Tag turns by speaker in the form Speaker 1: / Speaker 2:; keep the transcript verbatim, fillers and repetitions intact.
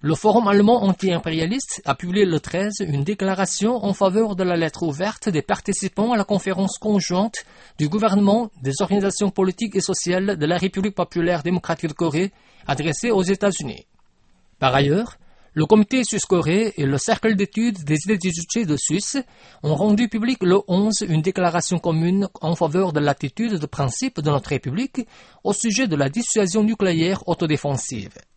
Speaker 1: Le Forum allemand anti-impérialiste a publié le treize une déclaration en faveur de la lettre ouverte des participants à la conférence conjointe du gouvernement, des organisations politiques et sociales de la République populaire démocratique de Corée adressée aux États-Unis. Par ailleurs, le comité Suisse-Corée et le cercle d'études des idées étudiées de Suisse ont rendu public le onze une déclaration commune en faveur de l'attitude de principe de notre République au sujet de la dissuasion nucléaire autodéfensive.